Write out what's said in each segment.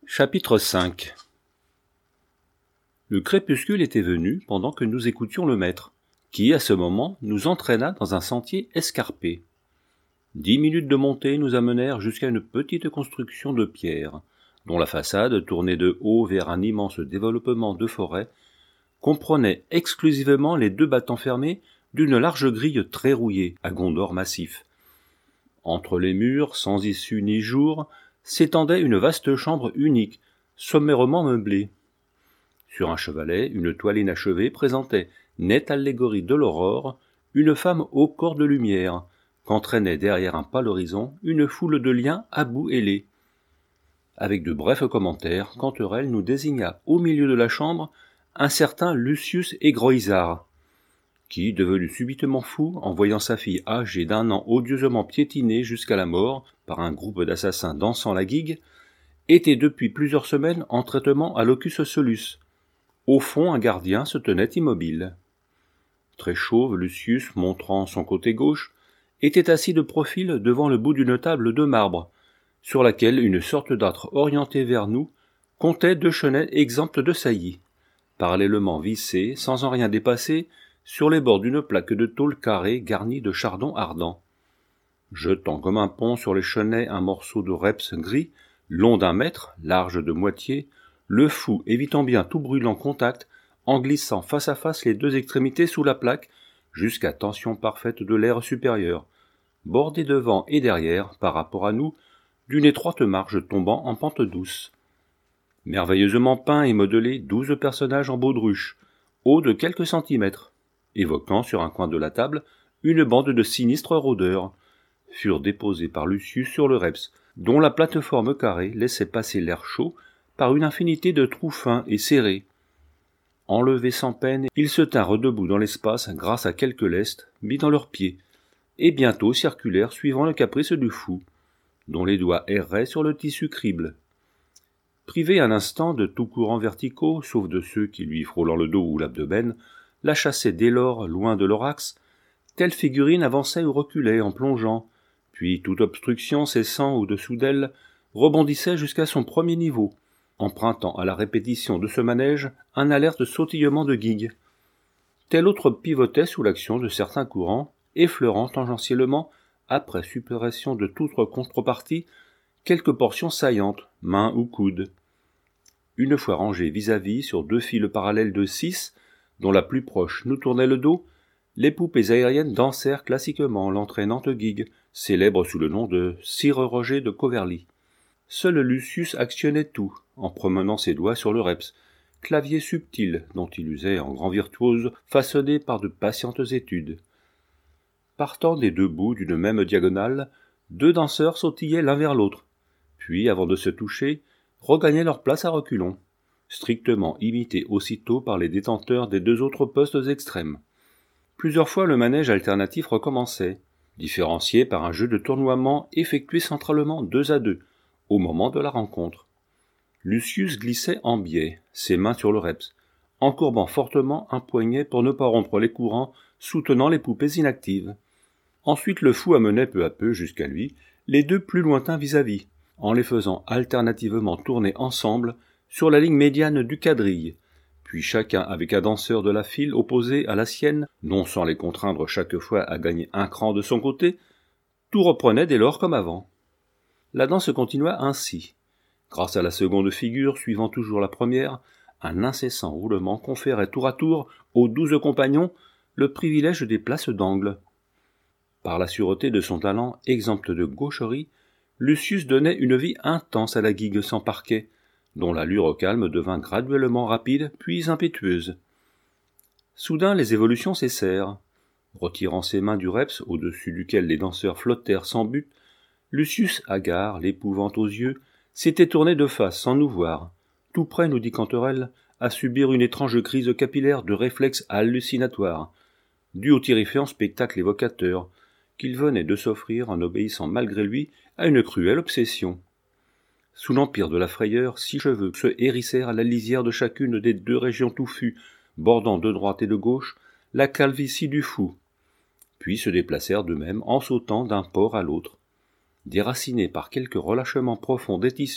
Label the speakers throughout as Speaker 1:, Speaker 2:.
Speaker 1: Chapitre 5. Le crépuscule était venu pendant que nous écoutions le maître, qui, à ce moment, nous entraîna dans un sentier escarpé. 10 minutes de montée nous amenèrent jusqu'à une petite construction de pierre, dont la façade, tournée de haut vers un immense développement de forêt, comprenait exclusivement les 2 battants fermés d'une large grille très rouillée, à gonds massif. Entre les murs, sans issue ni jour, s'étendait une vaste chambre unique, sommairement meublée. Sur un chevalet, une toile inachevée présentait, nette allégorie de l'aurore, une femme au corps de lumière, qu'entraînait derrière un pâle horizon une foule de liens à bout ailés. Avec de brefs commentaires, Canterelle nous désigna au milieu de la chambre un certain Lucius Egroizard, qui, devenu subitement fou en voyant sa fille âgée d'1 an odieusement piétinée jusqu'à la mort par un groupe d'assassins dansant la gigue, était depuis plusieurs semaines en traitement à locus solus. Au fond, un gardien se tenait immobile. Très chauve, Lucius, montrant son côté gauche, était assis de profil devant le bout d'une table de marbre, sur laquelle une sorte d'âtre orienté vers nous comptait 2 chenets exemptes de saillie, parallèlement vissés, sans en rien dépasser, sur les bords d'une plaque de tôle carrée garnie de chardon ardent. Jetant comme un pont sur les chenets un morceau de reps gris, long d'1 mètre, large de moitié, le fou évitant bien tout brûlant contact, en glissant face à face les 2 extrémités sous la plaque, jusqu'à tension parfaite de l'air supérieur, bordé devant et derrière, par rapport à nous, d'une étroite marge tombant en pente douce. Merveilleusement peints et modelés 12 personnages en baudruche, hauts de quelques centimètres, évoquant sur un coin de la table une bande de sinistres rôdeurs, furent déposés par Lucius sur le reps, dont la plateforme carrée laissait passer l'air chaud par une infinité de trous fins et serrés. Enlevés sans peine, ils se tinrent debout dans l'espace grâce à quelques lestes mis dans leurs pieds, et bientôt circulèrent suivant le caprice du fou, dont les doigts erraient sur le tissu crible. Privé un instant de tout courant verticaux, sauf de ceux qui, lui frôlant le dos ou l'abdomen, la chassaient dès lors loin de leur axe, telle figurine avançait ou reculait en plongeant, puis toute obstruction cessant au-dessous d'elle, rebondissait jusqu'à son premier niveau, empruntant à la répétition de ce manège un alerte sautillement de gigue. Tel autre pivotait sous l'action de certains courants, effleurant tangentiellement, après suppression de toute contrepartie, quelques portions saillantes, mains ou coudes. Une fois rangés vis-à-vis sur 2 files parallèles de 6, dont la plus proche nous tournait le dos, les poupées aériennes dansèrent classiquement l'entraînante gigue, célèbre sous le nom de Sir Roger de Coverly. Seul Lucius actionnait tout, en promenant ses doigts sur le reps, clavier subtil dont il usait en grand virtuose, façonné par de patientes études. Partant des 2 bouts d'une même diagonale, 2 danseurs sautillaient l'un vers l'autre, puis, avant de se toucher, regagnaient leur place à reculons, strictement imités aussitôt par les détenteurs des 2 autres postes extrêmes. Plusieurs fois le manège alternatif recommençait, différencié par un jeu de tournoiement effectué centralement 2 à 2, au moment de la rencontre. Lucius glissait en biais, ses mains sur le reps, encourbant fortement un poignet pour ne pas rompre les courants soutenant les poupées inactives. Ensuite le fou amenait peu à peu jusqu'à lui les 2 plus lointains vis-à-vis, en les faisant alternativement tourner ensemble sur la ligne médiane du quadrille, puis chacun avec un danseur de la file opposé à la sienne, non sans les contraindre chaque fois à gagner un cran de son côté, tout reprenait dès lors comme avant. La danse continua ainsi. Grâce à la seconde figure, suivant toujours la première, un incessant roulement conférait tour à tour aux 12 compagnons le privilège des places d'angle. Par la sûreté de son talent exempt de gaucherie, Lucius donnait une vie intense à la gigue sans parquet, dont l'allure calme devint graduellement rapide puis impétueuse. Soudain les évolutions cessèrent. Retirant ses mains du reps au-dessus duquel les danseurs flottèrent sans but, Lucius, hagard, l'épouvant aux yeux, s'était tourné de face sans nous voir, tout prêt, nous dit Canterelle, à subir une étrange crise capillaire de réflexe hallucinatoire, due au terrifiant spectacle évocateur qu'il venait de s'offrir en obéissant malgré lui à une cruelle obsession. Sous l'empire de la frayeur, 6 cheveux se hérissèrent à la lisière de chacune des 2 régions touffues, bordant de droite et de gauche la calvitie du fou, puis se déplacèrent d'eux-mêmes en sautant d'un port à l'autre. Déracinés par quelque relâchement profond des tissus,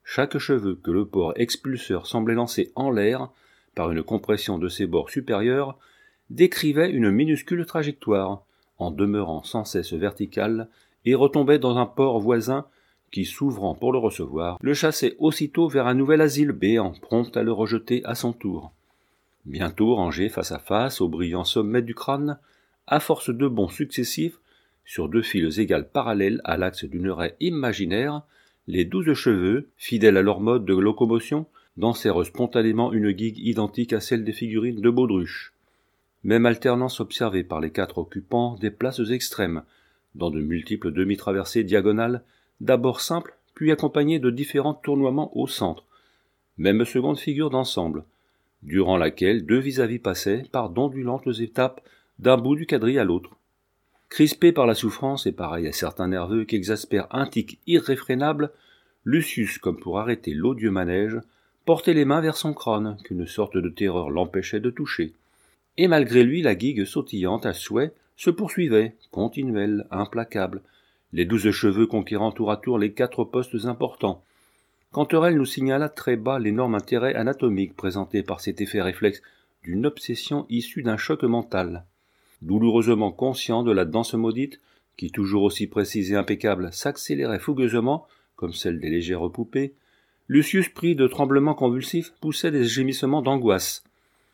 Speaker 1: Chaque cheveu que le port expulseur semblait lancer en l'air, par une compression de ses bords supérieurs, décrivait une minuscule trajectoire, en demeurant sans cesse verticale, et retombait dans un port voisin qui, s'ouvrant pour le recevoir, le chassait aussitôt vers un nouvel asile béant, prompt à le rejeter à son tour. Bientôt rangés face à face au brillant sommet du crâne, à force de bonds successifs, sur 2 fils égales parallèles à l'axe d'une raie imaginaire, les 12 cheveux, fidèles à leur mode de locomotion, dansèrent spontanément une gigue identique à celle des figurines de Baudruche. Même alternance observée par les 4 occupants des places extrêmes, dans de multiples demi-traversées diagonales, d'abord simples, puis accompagnées de différents tournoiements au centre. Même seconde figure d'ensemble, durant laquelle 2 vis-à-vis passaient par d'ondulantes étapes d'un bout du quadrille à l'autre. Crispé par la souffrance et pareil à certains nerveux qui exaspèrent un tic irréfrénable, Lucius, comme pour arrêter l'odieux manège, portait les mains vers son crâne, qu'une sorte de terreur l'empêchait de toucher. Et malgré lui, la gigue sautillante à souhait se poursuivait, continuelle, implacable, les 12 cheveux conquérant tour à tour les 4 postes importants. Canterel nous signala très bas l'énorme intérêt anatomique présenté par cet effet réflexe d'une obsession issue d'un choc mental. Douloureusement conscient de la danse maudite, qui toujours aussi précise et impeccable s'accélérait fougueusement, comme celle des légères poupées, Lucius, pris de tremblements convulsifs, poussait des gémissements d'angoisse.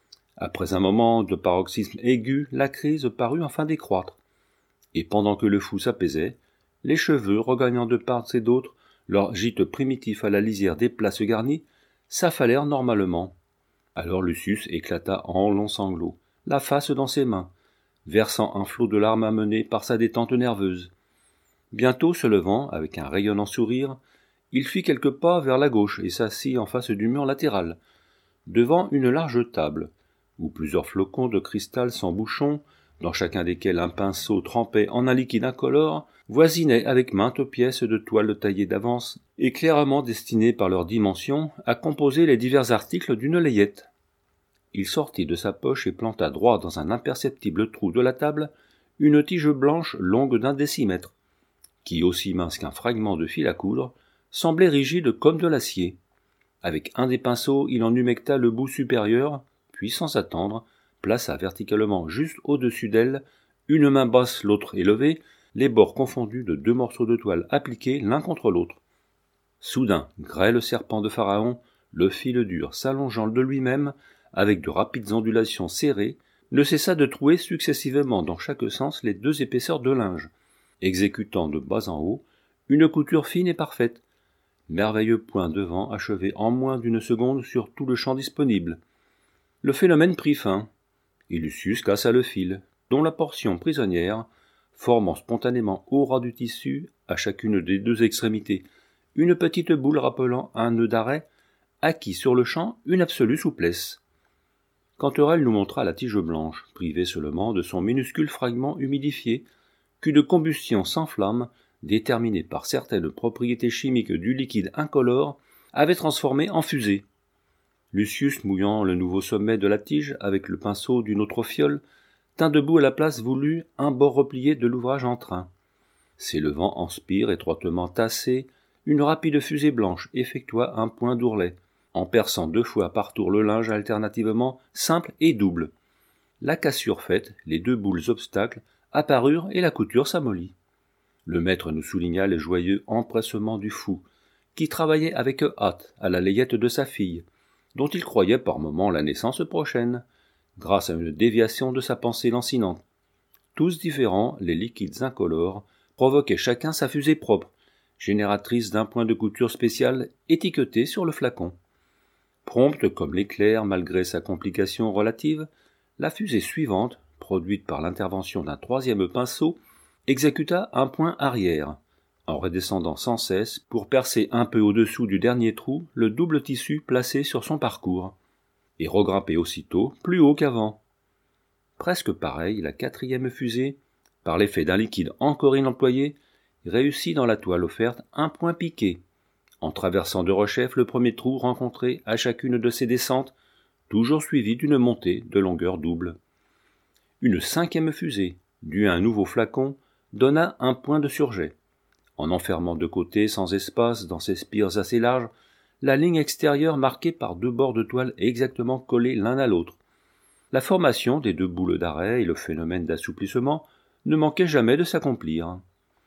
Speaker 1: Après un moment de paroxysme aigu, la crise parut enfin décroître. Et pendant que le fou s'apaisait, les cheveux, regagnant de part et d'autre leur gîte primitif à la lisière des places garnies, s'affalèrent normalement. Alors Lucius éclata en longs sanglots, la face dans ses mains, versant un flot de larmes amené par sa détente nerveuse. Bientôt se levant, avec un rayonnant sourire, il fit quelques pas vers la gauche et s'assit en face du mur latéral, devant une large table, où plusieurs flocons de cristal sans bouchon, dans chacun desquels un pinceau trempé en un liquide incolore, voisinaient avec maintes pièces de toile taillées d'avance et clairement destinées par leur dimension à composer les divers articles d'une layette. Il sortit de sa poche et planta droit dans un imperceptible trou de la table une tige blanche longue d'1 décimètre, qui, aussi mince qu'un fragment de fil à coudre, semblait rigide comme de l'acier. Avec un des pinceaux, il en humecta le bout supérieur, puis, sans attendre, plaça verticalement juste au-dessus d'elle, une main basse, l'autre élevée, les bords confondus de 2 morceaux de toile appliqués l'un contre l'autre. Soudain, grêle serpent de Pharaon, le fil dur s'allongeant de lui-même, avec de rapides ondulations serrées, ne cessa de trouer successivement dans chaque sens les 2 épaisseurs de linge, exécutant de bas en haut une couture fine et parfaite, merveilleux point devant achevé en moins d'1 seconde sur tout le champ disponible. Le phénomène prit fin, et Lucius cassa le fil, dont la portion prisonnière, formant spontanément au ras du tissu, à chacune des 2 extrémités, une petite boule rappelant un nœud d'arrêt, acquit sur le champ une absolue souplesse. Canterel nous montra la tige blanche, privée seulement de son minuscule fragment humidifié, qu'une combustion sans flamme, déterminée par certaines propriétés chimiques du liquide incolore, avait transformé en fusée. Lucius, mouillant le nouveau sommet de la tige avec le pinceau d'une autre fiole, tint debout à la place voulue un bord replié de l'ouvrage en train. S'élevant en spire étroitement tassé, une rapide fusée blanche effectua un point d'ourlet, en perçant 2 fois par tour le linge alternativement simple et double. La cassure faite, les 2 boules obstacles apparurent et la couture s'amollit. Le maître nous souligna le joyeux empressement du fou, qui travaillait avec hâte à la layette de sa fille, dont il croyait par moments la naissance prochaine, grâce à une déviation de sa pensée lancinante. Tous différents, les liquides incolores provoquaient chacun sa fusée propre, génératrice d'un point de couture spécial étiqueté sur le flacon. Prompte comme l'éclair malgré sa complication relative, la fusée suivante, produite par l'intervention d'un 3e pinceau, exécuta un point arrière, en redescendant sans cesse pour percer un peu au-dessous du dernier trou le double tissu placé sur son parcours, et regrimper aussitôt plus haut qu'avant. Presque pareil, la 4e fusée, par l'effet d'un liquide encore inemployé, réussit dans la toile offerte un point piqué, en traversant de rechef le premier trou rencontré à chacune de ses descentes, toujours suivi d'une montée de longueur double. Une 5e fusée, due à un nouveau flacon, donna un point de surjet, en enfermant de côté sans espace dans ses spires assez larges la ligne extérieure marquée par 2 bords de toile exactement collés l'un à l'autre. La formation des 2 boules d'arrêt et le phénomène d'assouplissement ne manquaient jamais de s'accomplir.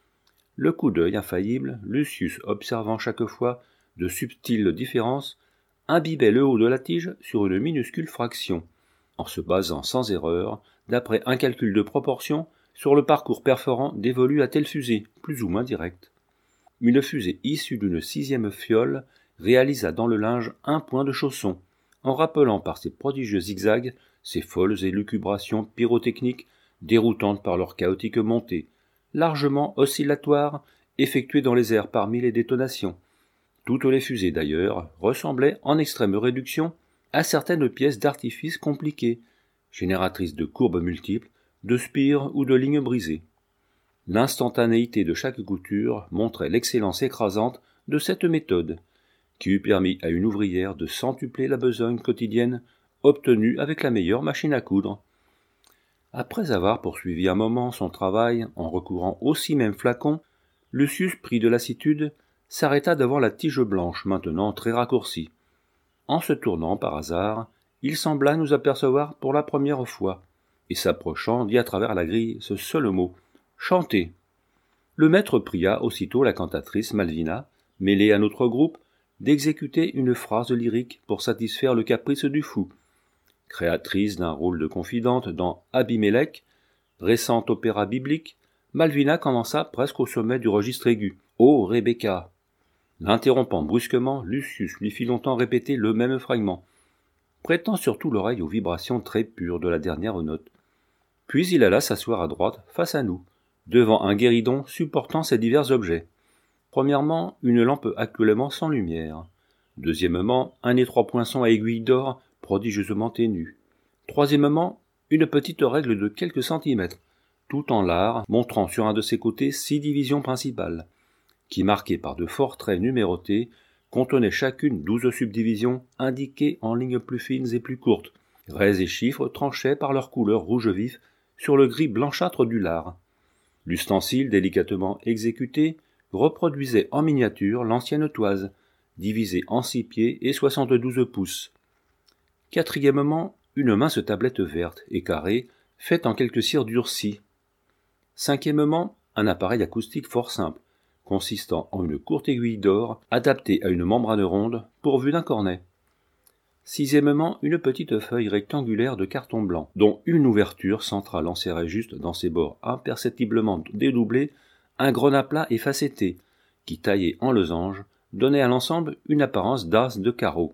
Speaker 1: Le coup d'œil infaillible, Lucius observant chaque fois de subtiles différences, imbibait le haut de la tige sur une minuscule fraction, en se basant sans erreur, d'après un calcul de proportion, sur le parcours perforant dévolu à telle fusée, plus ou moins directe. Une fusée issue d'une 6e fiole réalisa dans le linge un point de chausson, en rappelant par ses prodigieux zigzags ces folles élucubrations pyrotechniques déroutantes par leur chaotique montée, largement oscillatoires, effectuées dans les airs parmi les détonations. Toutes les fusées d'ailleurs ressemblaient en extrême réduction à certaines pièces d'artifice compliquées, génératrices de courbes multiples, de spires ou de lignes brisées. L'instantanéité de chaque couture montrait l'excellence écrasante de cette méthode, qui eût permis à une ouvrière de centupler la besogne quotidienne obtenue avec la meilleure machine à coudre. Après avoir poursuivi un moment son travail en recourant au 6 mêmes flacons, Lucius, pris de lassitude, s'arrêta devant la tige blanche, maintenant très raccourcie. En se tournant par hasard, il sembla nous apercevoir pour la première fois, et s'approchant dit à travers la grille ce seul mot « Chantez ». Le maître pria aussitôt la cantatrice Malvina, mêlée à notre groupe, d'exécuter une phrase lyrique pour satisfaire le caprice du fou. Créatrice d'un rôle de confidente dans Abimelech, récent opéra biblique, Malvina commença presque au sommet du registre aigu. « Oh, Rebecca !» L'interrompant brusquement, Lucius lui fit longtemps répéter le même fragment, prêtant surtout l'oreille aux vibrations très pures de la dernière note. Puis il alla s'asseoir à droite, face à nous, devant un guéridon supportant ces divers objets. Premièrement, une lampe actuellement sans lumière. Deuxièmement, un étroit poinçon à aiguille d'or prodigieusement ténue. Troisièmement, une petite règle de quelques centimètres, tout en lard, montrant sur un de ses côtés 6 divisions principales, qui, marquées par de forts traits numérotés, contenaient chacune 12 subdivisions indiquées en lignes plus fines et plus courtes, raies et chiffres tranchés par leur couleur rouge vif sur le gris blanchâtre du lard. L'ustensile, délicatement exécuté, reproduisait en miniature l'ancienne toise, divisée en 6 pieds et 72 pouces. Quatrièmement, une mince tablette verte et carrée, faite en quelques cires durcies. Cinquièmement, un appareil acoustique fort simple, consistant en une courte aiguille d'or adaptée à une membrane ronde pourvue d'un cornet. Sixièmement, une petite feuille rectangulaire de carton blanc, dont une ouverture centrale enserrait juste dans ses bords imperceptiblement dédoublés un grenat plat et facetté, qui, taillé en losange, donnait à l'ensemble une apparence d'as de carreau.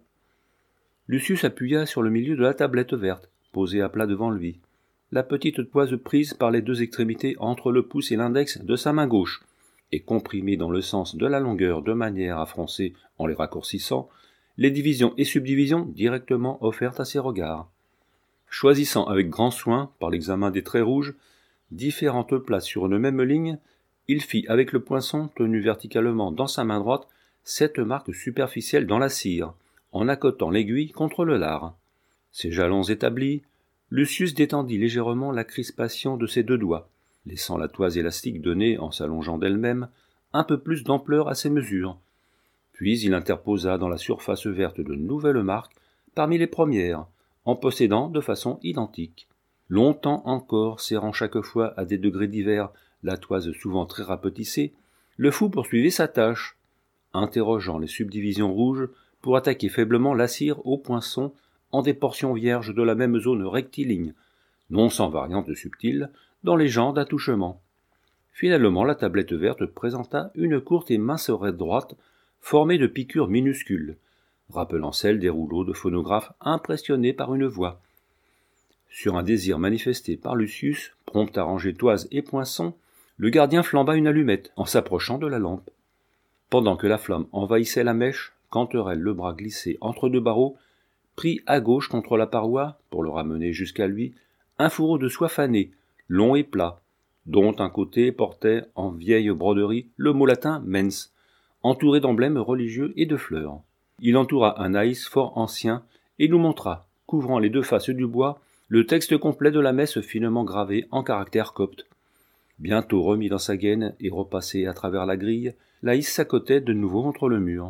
Speaker 1: Lucius appuya sur le milieu de la tablette verte, posée à plat devant lui, la petite toise prise par les 2 extrémités entre le pouce et l'index de sa main gauche, et comprimée dans le sens de la longueur de manière à froncer, en les raccourcissant, les divisions et subdivisions directement offertes à ses regards. Choisissant avec grand soin, par l'examen des traits rouges, différentes places sur une même ligne, il fit avec le poinçon tenu verticalement dans sa main droite 7 marques superficielles dans la cire, en accotant l'aiguille contre le lard. Ses jalons établis, Lucius détendit légèrement la crispation de ses 2 doigts, laissant la toise élastique donner, en s'allongeant d'elle-même, un peu plus d'ampleur à ses mesures. Puis il interposa dans la surface verte de nouvelles marques parmi les premières, en possédant de façon identique. Longtemps encore, serrant chaque fois à des degrés divers la toise souvent très rapetissée, le fou poursuivit sa tâche, interrogeant les subdivisions rouges pour attaquer faiblement la cire au poinçon en des portions vierges de la même zone rectiligne, non sans variantes subtiles, dans les genres d'attouchement. Finalement, la tablette verte présenta une courte et mince raie droite formée de piqûres minuscules, rappelant celle des rouleaux de phonographe impressionnés par une voix. Sur un désir manifesté par Lucius, prompt à ranger toise et poinçon, le gardien flamba une allumette en s'approchant de la lampe. Pendant que la flamme envahissait la mèche, Canterelle, le bras glissé entre 2 barreaux, prit à gauche contre la paroi, pour le ramener jusqu'à lui, un fourreau de soie fanée, long et plat, dont un côté portait en vieille broderie le mot latin mens, entouré d'emblèmes religieux et de fleurs. Il entoura un naïs fort ancien et nous montra, couvrant les 2 faces du bois, le texte complet de la messe finement gravé en caractères coptes. Bientôt remis dans sa gaine et repassé à travers la grille, Laïs s'accotait de nouveau contre le mur.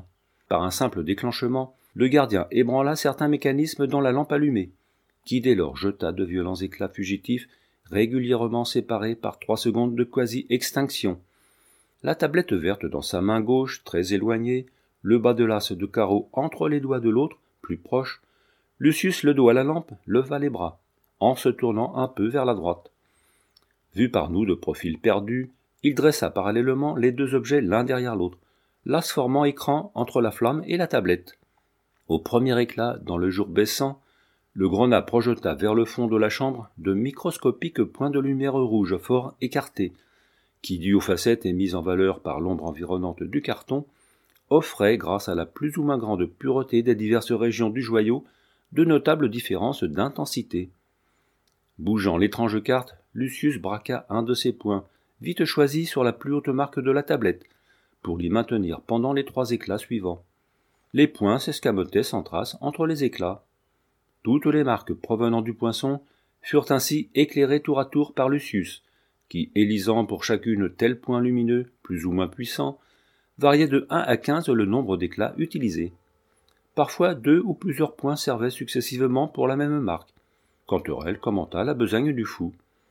Speaker 1: Par un simple déclenchement, le gardien ébranla certains mécanismes dans la lampe allumée, qui dès lors jeta de violents éclats fugitifs, régulièrement séparés par 3 secondes de quasi-extinction. La tablette verte dans sa main gauche, très éloignée, le bas de l'as de carreau entre les doigts de l'autre, plus proche, Lucius, le dos à la lampe, leva les bras, en se tournant un peu vers la droite. Vu par nous de profil perdu, il dressa parallèlement les deux objets l'un derrière l'autre, l'as formant écran entre la flamme et la tablette. Au premier éclat, dans le jour baissant, le grenat projeta vers le fond de la chambre de microscopiques points de lumière rouge fort écartés, qui, dus aux facettes et mises en valeur par l'ombre environnante du carton, offraient, grâce à la plus ou moins grande pureté des diverses régions du joyau, de notables différences d'intensité. Bougeant l'étrange carte, Lucius braqua un de ses points, vite choisi sur la plus haute marque de la tablette, pour l'y maintenir pendant les 3 éclats suivants. Les points s'escamotaient sans trace entre les éclats. Toutes les marques provenant du poinçon furent ainsi éclairées tour à tour par Lucius, qui, élisant pour chacune tel point lumineux, plus ou moins puissant, variait de 1 à 15 le nombre d'éclats utilisés. Parfois 2 ou plusieurs points servaient successivement pour la même marque. Canterel commenta la besogne du fou.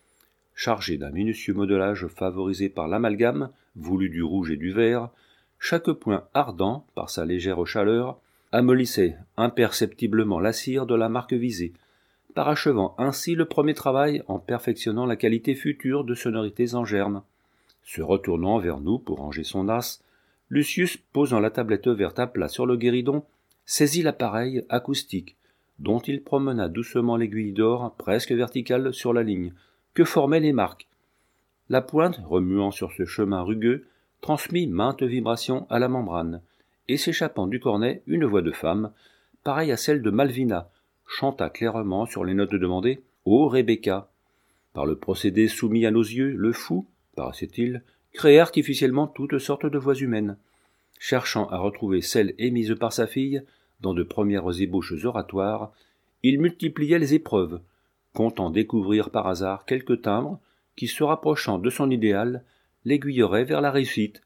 Speaker 1: Chargé d'un minutieux modelage favorisé par l'amalgame, voulu du rouge et du vert, chaque point ardent, par sa légère chaleur, amollissait imperceptiblement la cire de la marque visée, parachevant ainsi le premier travail en perfectionnant la qualité future de sonorités en germe. Se retournant vers nous pour ranger son as, Lucius, posant la tablette verte à plat sur le guéridon, saisit l'appareil acoustique, dont il promena doucement l'aiguille d'or presque verticale sur la ligne que formaient les marques. La pointe, remuant sur ce chemin rugueux, transmit maintes vibrations à la membrane, et s'échappant du cornet, une voix de femme, pareille à celle de Malvina, chanta clairement sur les notes demandées « Ô Rebecca ». Par le procédé soumis à nos yeux, le fou, paraissait-il, créait artificiellement toutes sortes de voix humaines. Cherchant à retrouver celle émise par sa fille, dans de premières ébauches oratoires, il multipliait les épreuves, comptant découvrir par hasard quelque timbre qui, se rapprochant de son idéal, l'aiguillerait vers la réussite.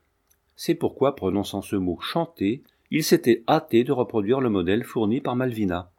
Speaker 1: C'est pourquoi, prononçant ce mot « chanter », il s'était hâté de reproduire le modèle fourni par Malvina.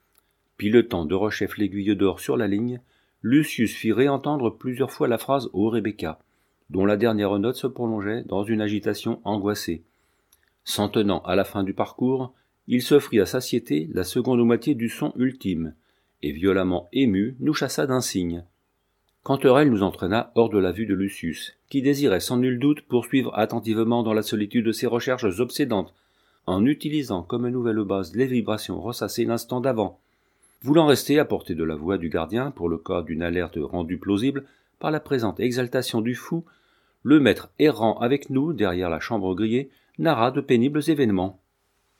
Speaker 1: Pilotant de rechef l'aiguille d'or sur la ligne, Lucius fit réentendre plusieurs fois la phrase « Ô Rebecca », dont la dernière note se prolongeait dans une agitation angoissée. S'en tenant à la fin du parcours, il s'offrit à satiété la seconde moitié du son ultime, et violemment ému, nous chassa d'un signe. Canterel nous entraîna hors de la vue de Lucius, qui désirait sans nul doute poursuivre attentivement dans la solitude ses recherches obsédantes, en utilisant comme nouvelle base les vibrations ressassées l'instant d'avant, voulant rester à portée de la voix du gardien pour le cas d'une alerte rendue plausible par la présente exaltation du fou. Le maître errant avec nous derrière la chambre grillée narra de pénibles événements.